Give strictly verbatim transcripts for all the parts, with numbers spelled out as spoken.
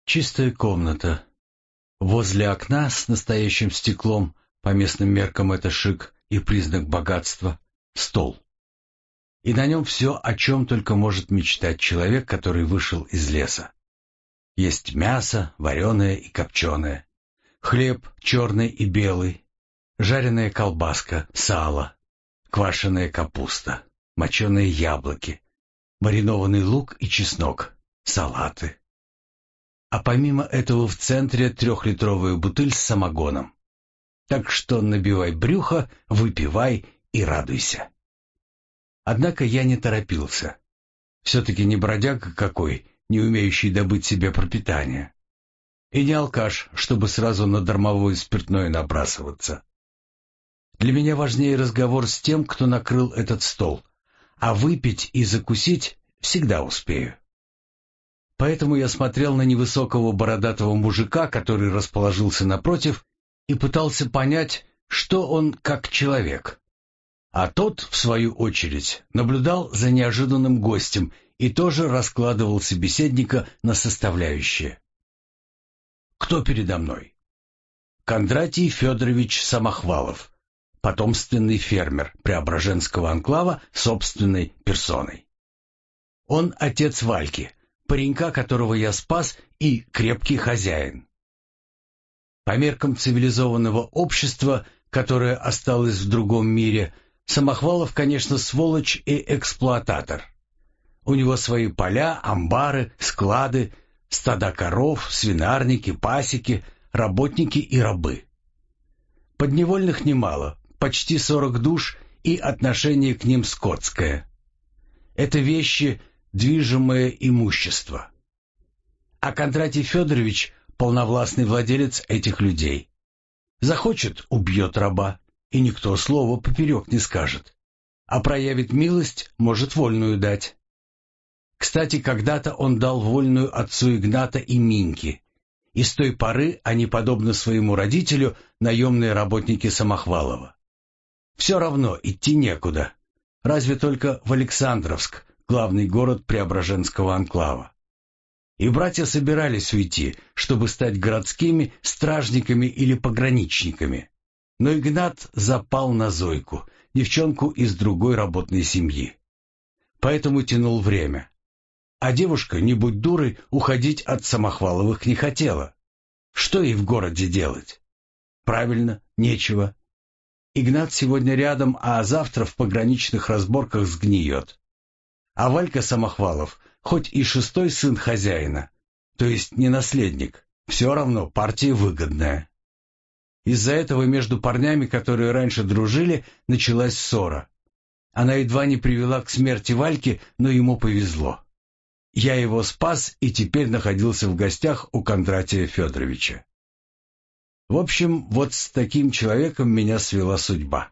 Чистая комната. Возле окна с настоящим стеклом, по местным меркам это шик и признак богатства, стол. И на нем все, о чем только может мечтать человек, который вышел из леса. Есть мясо, вареное и копченое, хлеб черный и белый, жареная колбаска, сало, квашеная капуста, моченые яблоки, маринованный лук и чеснок, салаты. А помимо этого в центре трехлитровая бутыль с самогоном. Так что набивай брюхо, выпивай и радуйся. Однако я не торопился. Все-таки не бродяга какой, не умеющий добыть себе пропитание. И не алкаш, чтобы сразу на дармовое спиртное набрасываться. Для меня важнее разговор с тем, кто накрыл этот стол, а выпить и закусить всегда успею. Поэтому я смотрел на невысокого бородатого мужика, который расположился напротив, и пытался понять, что он как человек. А тот, в свою очередь, наблюдал за неожиданным гостем и тоже раскладывал собеседника на составляющие. Кто передо мной? Кондратий Федорович Самохвалов, потомственный фермер Преображенского анклава собственной персоной. Он отец Вальки, паренька, которого я спас, и крепкий хозяин. По меркам цивилизованного общества, которое осталось в другом мире, Самохвалов, конечно, сволочь и эксплуататор. У него свои поля, амбары, склады, стада коров, свинарники, пасеки, работники и рабы. Подневольных немало, почти сорок душ, и отношение к ним скотское. Это вещи, движимое имущество. А Кондратий Федорович — полновластный владелец этих людей. Захочет — убьет раба, и никто слова поперек не скажет. А проявит милость — может вольную дать. Кстати, когда-то он дал вольную отцу Игната и Миньке, и с той поры они, подобно своему родителю, наемные работники Самохвалова. Все равно идти некуда, разве только в Александровск, главный город Преображенского анклава. И братья собирались уйти, чтобы стать городскими стражниками или пограничниками. Но Игнат запал на Зойку, девчонку из другой работной семьи. Поэтому тянул время. А девушка, не будь дурой, уходить от Самохваловых не хотела. Что ей в городе делать? Правильно, нечего. Игнат сегодня рядом, а завтра в пограничных разборках сгниет. А Валька Самохвалов, хоть и шестой сын хозяина, то есть не наследник, все равно партия выгодная. Из-за этого между парнями, которые раньше дружили, началась ссора. Она едва не привела к смерти Вальки, но ему повезло. Я его спас и теперь находился в гостях у Кондратия Федоровича. В общем, вот с таким человеком меня свела судьба.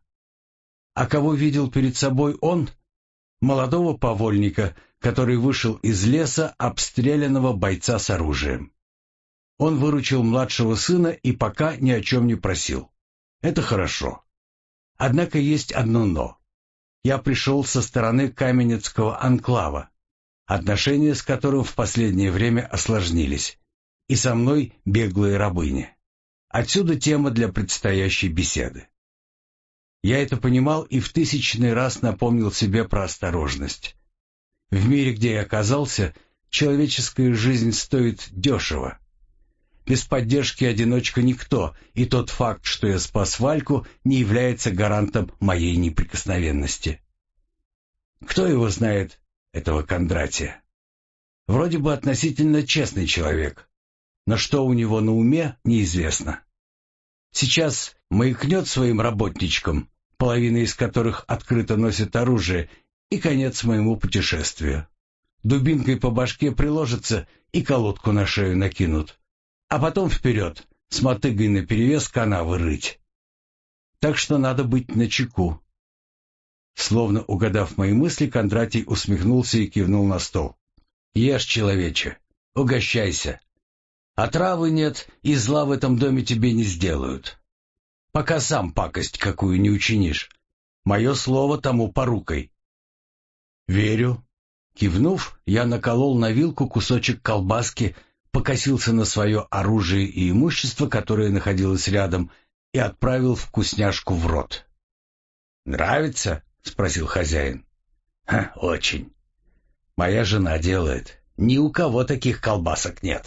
А кого видел перед собой он? Молодого повольника, который вышел из леса, обстрелянного бойца с оружием. Он выручил младшего сына и пока ни о чем не просил. Это хорошо. Однако есть одно «но». Я пришел со стороны Каменецкого анклава, отношения с которым в последнее время осложнились, и со мной беглые рабыни. Отсюда тема для предстоящей беседы. Я это понимал и в тысячный раз напомнил себе про осторожность. В мире, где я оказался, человеческая жизнь стоит дешево. Без поддержки одиночка никто, и тот факт, что я спас Вальку, не является гарантом моей неприкосновенности. Кто его знает, этого Кондратия? Вроде бы относительно честный человек, но что у него на уме, неизвестно. Сейчас маякнет своим работничкам, половина из которых открыто носит оружие, и конец моему путешествию. Дубинкой по башке приложится и колодку на шею накинут. А потом вперед, с мотыгой наперевес канавы рыть. Так что надо быть начеку. Словно угадав мои мысли, Кондратий усмехнулся и кивнул на стол. «Ешь, человече, угощайся. Отравы нет, и зла в этом доме тебе не сделают. Пока сам пакость какую не учинишь. Мое слово тому порукой». «Верю». Кивнув, я наколол на вилку кусочек колбаски, покосился на свое оружие и имущество, которое находилось рядом, и отправил вкусняшку в рот. «Нравится?» — спросил хозяин. «Ха, очень. Моя жена делает. Ни у кого таких колбасок нет».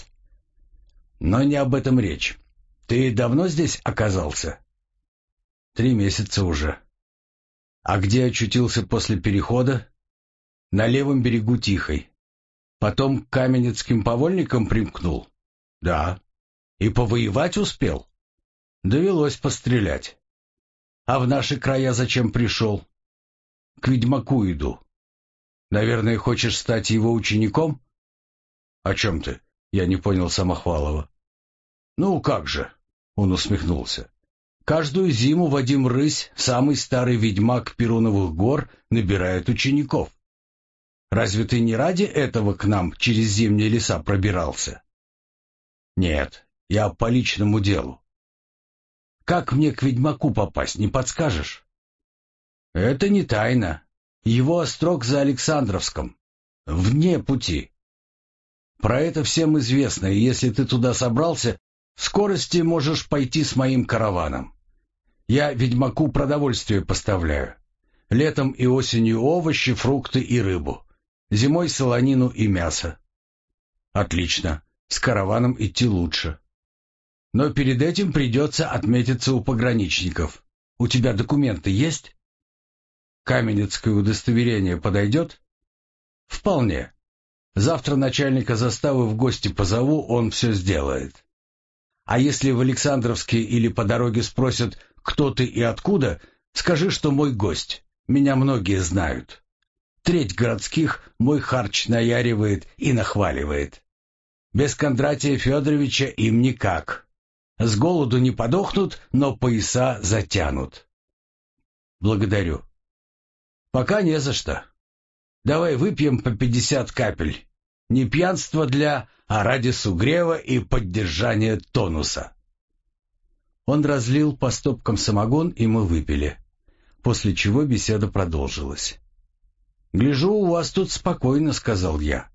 «Но не об этом речь. Ты давно здесь оказался?» «Три месяца уже». «А где очутился после перехода?» «На левом берегу Тихой. Потом к каменецким повольникам примкнул?» «Да». «И повоевать успел?» «Довелось пострелять». «А в наши края зачем пришел?» «К ведьмаку иду». «Наверное, хочешь стать его учеником?» «О чем ты?» — я не понял Самохвалова. «Ну, как же?» — он усмехнулся. «Каждую зиму Вадим Рысь, самый старый ведьмак Перуновых гор, набирает учеников. Разве ты не ради этого к нам через зимние леса пробирался?» «Нет, я по личному делу». «Как мне к ведьмаку попасть, не подскажешь?» «Это не тайна. Его острог за Александровском. Вне пути. Про это всем известно, и если ты туда собрался, в скорости можешь пойти с моим караваном. Я ведьмаку продовольствие поставляю. Летом и осенью овощи, фрукты и рыбу. Зимой солонину и мясо». «Отлично. С караваном идти лучше. Но перед этим придется отметиться у пограничников. У тебя документы есть?» «Каменецкое удостоверение подойдет?» «Вполне. Завтра начальника заставы в гости позову, он все сделает. А если в Александровске или по дороге спросят, кто ты и откуда, скажи, что мой гость. Меня многие знают. Треть городских мой харч наяривает и нахваливает. Без Кондратия Федоровича им никак. С голоду не подохнут, но пояса затянут». «Благодарю». «Пока не за что. Давай выпьем по пятьдесят капель. Не пьянство для, а ради сугрева и поддержания тонуса». Он разлил по стопкам самогон, и мы выпили. После чего беседа продолжилась. «Гляжу, у вас тут спокойно», — сказал я.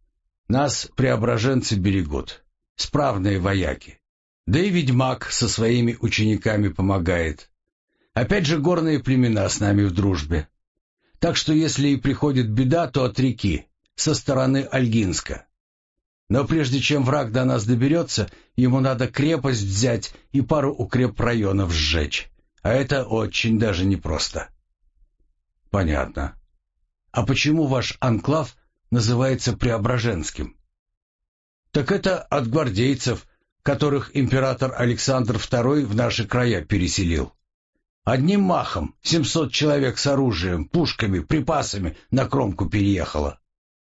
«Нас преображенцы берегут, справные вояки. Да и ведьмак со своими учениками помогает. Опять же горные племена с нами в дружбе. Так что если и приходит беда, то от реки, со стороны Ольгинска. Но прежде чем враг до нас доберется, ему надо крепость взять и пару укрепрайонов сжечь. А это очень даже непросто». «Понятно. А почему ваш анклав называется Преображенским?» «Так это от гвардейцев, которых император Александр второй в наши края переселил. Одним махом семьсот человек с оружием, пушками, припасами на кромку переехало.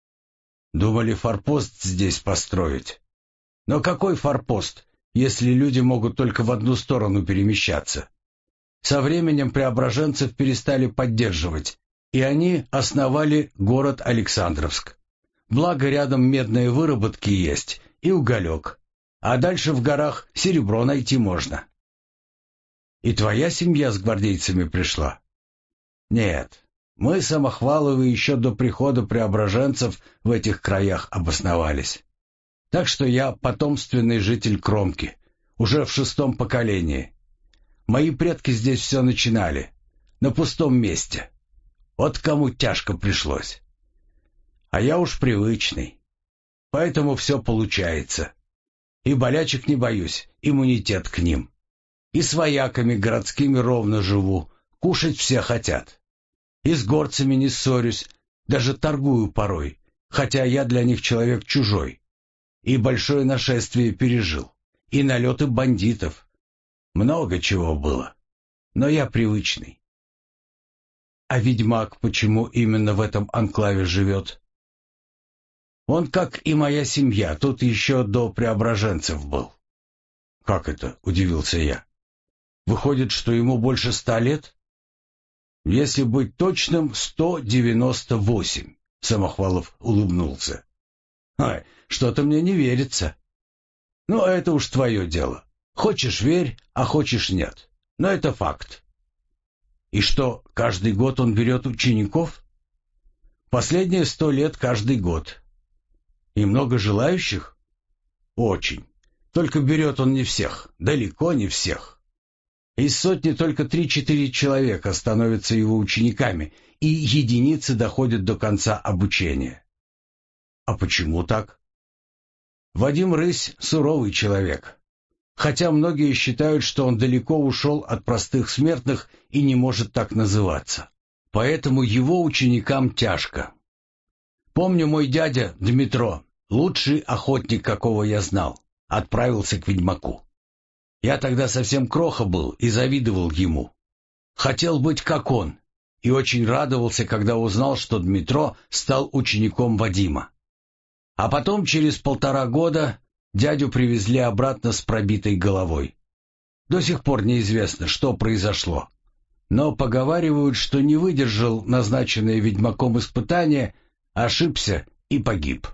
Думали форпост здесь построить. Но какой форпост, если люди могут только в одну сторону перемещаться? Со временем преображенцев перестали поддерживать, и они основали город Александровск. Благо рядом медные выработки есть и уголек, а дальше в горах серебро найти можно». «И твоя семья с гвардейцами пришла?» «Нет, мы, Самохваловы, еще до прихода преображенцев в этих краях обосновались. Так что я потомственный житель Кромки, уже в шестом поколении. Мои предки здесь все начинали, на пустом месте. Вот кому тяжко пришлось. А я уж привычный, поэтому все получается. И болячек не боюсь, иммунитет к ним. И с вояками городскими ровно живу, кушать все хотят. И с горцами не ссорюсь, даже торгую порой, хотя я для них человек чужой. И большое нашествие пережил, и налеты бандитов. Много чего было, но я привычный». «А ведьмак почему именно в этом анклаве живет?» «Он, как и моя семья, тут еще до преображенцев был». «Как это?» — удивился я. «Выходит, что ему больше ста лет?» «Если быть точным, сто девяносто восемь», — Самохвалов улыбнулся. «Ай, что-то мне не верится». «Ну, это уж твое дело. Хочешь — верь, а хочешь — нет. Но это факт». «И что, каждый год он берет учеников?» «Последние сто лет каждый год». «И много желающих?» Очень. Только берет он не всех, далеко не всех. Из сотни только три-четыре человека становятся его учениками, и единицы доходят до конца обучения. А почему так? Вадим Рысь — суровый человек. Хотя многие считают, что он далеко ушел от простых смертных и не может так называться. Поэтому его ученикам тяжко. Помню, мой дядя Дмитро, лучший охотник, какого я знал, отправился к ведьмаку. Я тогда совсем кроха был и завидовал ему. Хотел быть как он, и очень радовался, когда узнал, что Дмитро стал учеником Вадима. А потом, через полтора года, дядю привезли обратно с пробитой головой. До сих пор неизвестно, что произошло. Но поговаривают, что не выдержал назначенное ведьмаком испытание, ошибся и погиб.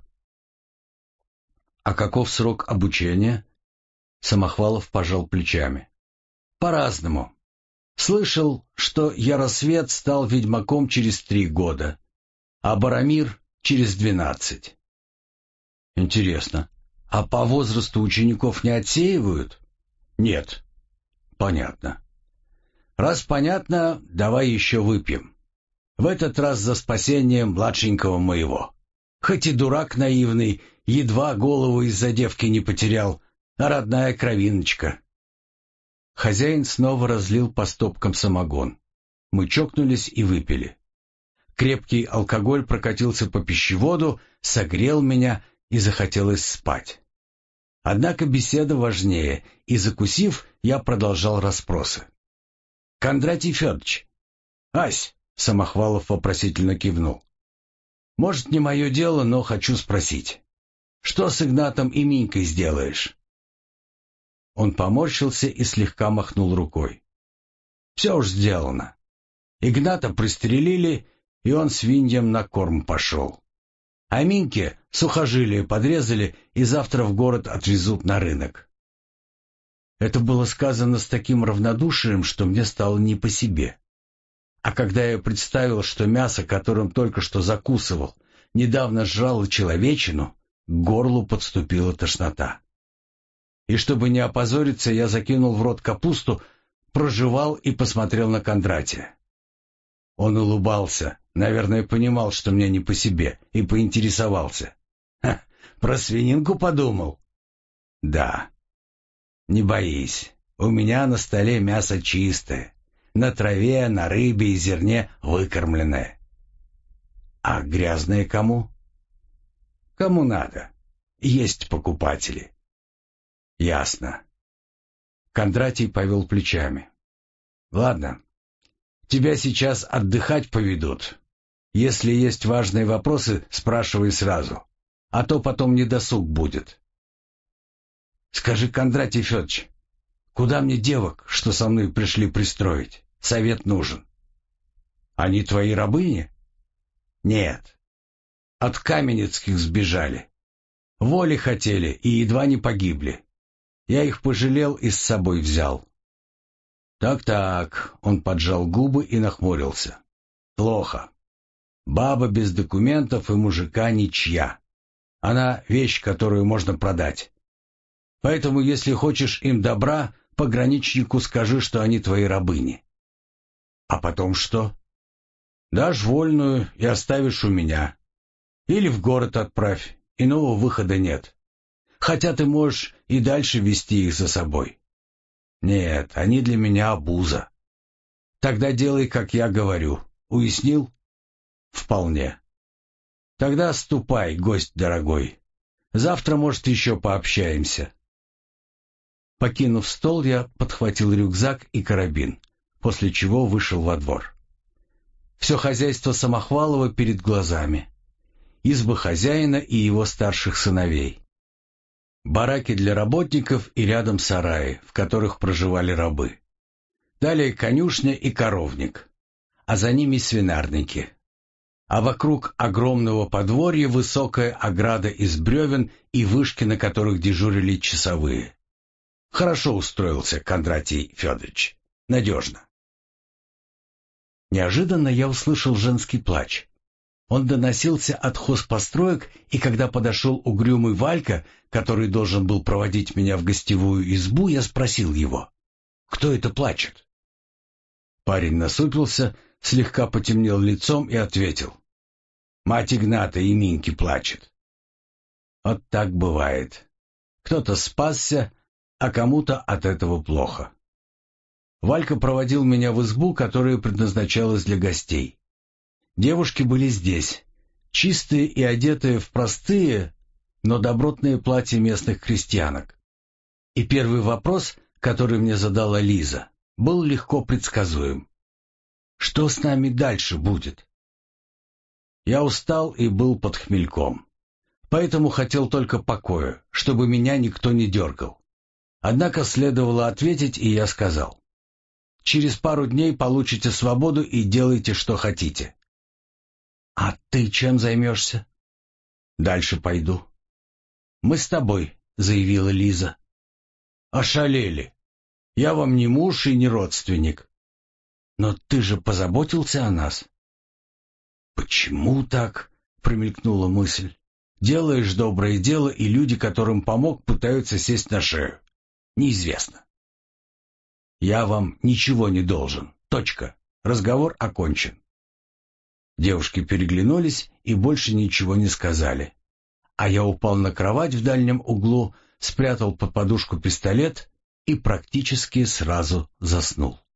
А каков срок обучения? Самохвалов пожал плечами. По-разному. Слышал, что Яросвет стал ведьмаком через три года, а Барамир через двенадцать. Интересно. А по возрасту учеников не отсеивают? Нет. Понятно. Раз понятно, давай еще выпьем. В этот раз за спасение младшенького моего. Хоть и дурак наивный, едва голову из-за девки не потерял, а родная кровиночка. Хозяин снова разлил по стопкам самогон. Мы чокнулись и выпили. Крепкий алкоголь прокатился по пищеводу, согрел меня и захотелось спать. Однако беседа важнее, и, закусив, я продолжал расспросы. «Кондратий Федорович!» «Ась!» — Самохвалов вопросительно кивнул. «Может, не мое дело, но хочу спросить. Что с Игнатом и Минькой сделаешь?» Он поморщился и слегка махнул рукой. «Все уж сделано. Игната пристрелили, и он свиньям на корм пошел. А Миньке сухожилие подрезали и завтра в город отвезут на рынок». Это было сказано с таким равнодушием, что мне стало не по себе. А когда я представил, что мясо, которым только что закусывал, недавно сжало человечину, к горлу подступила тошнота. И чтобы не опозориться, я закинул в рот капусту, прожевал и посмотрел на Кондратия. Он улыбался, наверное, понимал, что мне не по себе, и поинтересовался. «Ха, про свининку подумал?» «Да». «Не боись, у меня на столе мясо чистое, на траве, на рыбе и зерне выкормленное». «А грязное кому?» «Кому надо. Есть покупатели». «Ясно». Кондратий повел плечами. «Ладно, тебя сейчас отдыхать поведут. Если есть важные вопросы, спрашивай сразу, а то потом недосуг будет». «Скажи, Кондратий Федорович, куда мне девок, что со мной пришли пристроить? Совет нужен». «Они твои рабыни?» «Нет. От Каменецких сбежали. Воли хотели и едва не погибли. Я их пожалел и с собой взял». «Так-так», — он поджал губы и нахмурился. «Плохо. Баба без документов и мужика ничья. Она вещь, которую можно продать. Поэтому, если хочешь им добра, пограничнику скажи, что они твои рабыни». «А потом что?» «Дашь вольную и оставишь у меня. Или в город отправь, иного выхода нет. Хотя ты можешь и дальше вести их за собой». «Нет, они для меня обуза». «Тогда делай, как я говорю. Уяснил?» «Вполне». «Тогда ступай, гость дорогой. Завтра, может, еще пообщаемся». Покинув стол, я подхватил рюкзак и карабин, после чего вышел во двор. Все хозяйство Самохвалова перед глазами. Избы хозяина и его старших сыновей. Бараки для работников и рядом сараи, в которых проживали рабы. Далее конюшня и коровник, а за ними свинарники. А вокруг огромного подворья высокая ограда из бревен и вышки, на которых дежурили часовые. Хорошо устроился Кондратий Федорович. Надежно. Неожиданно я услышал женский плач. Он доносился от хозпостроек, и когда подошел угрюмый Валька, который должен был проводить меня в гостевую избу, я спросил его: «Кто это плачет?» Парень насупился, слегка потемнел лицом и ответил: «Мать Игната и Миньки плачет». Вот так бывает. Кто-то спасся, а кому-то от этого плохо. Валька проводил меня в избу, которая предназначалась для гостей. Девушки были здесь, чистые и одетые в простые, но добротные платья местных крестьянок. И первый вопрос, который мне задала Лиза, был легко предсказуем. Что с нами дальше будет? Я устал и был под хмельком. Поэтому хотел только покоя, чтобы меня никто не дергал. Однако следовало ответить, и я сказал: «Через пару дней получите свободу и делайте, что хотите». «А ты чем займешься?» «Дальше пойду». «Мы с тобой», — заявила Лиза. «Ошалели. Я вам не муж и не родственник». «Но ты же позаботился о нас». «Почему так?» — промелькнула мысль. «Делаешь доброе дело, и люди, которым помог, пытаются сесть на шею. Неизвестно». «Я вам ничего не должен. Точка. Разговор окончен». Девушки переглянулись и больше ничего не сказали. А я упал на кровать в дальнем углу, спрятал под подушку пистолет и практически сразу заснул.